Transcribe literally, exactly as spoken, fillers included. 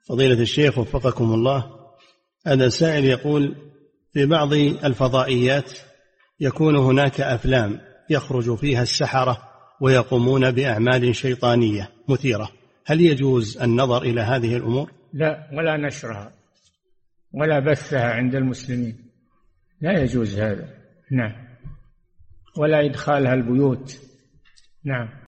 فضيلة الشيخ وفقكم الله، هذا سائل يقول: في بعض الفضائيات يكون هناك أفلام يخرج فيها السحرة ويقومون بأعمال شيطانية مثيرة، هل يجوز النظر إلى هذه الأمور؟ لا، ولا نشرها ولا بثها عند المسلمين، لا يجوز هذا. نعم، ولا إدخالها البيوت. نعم.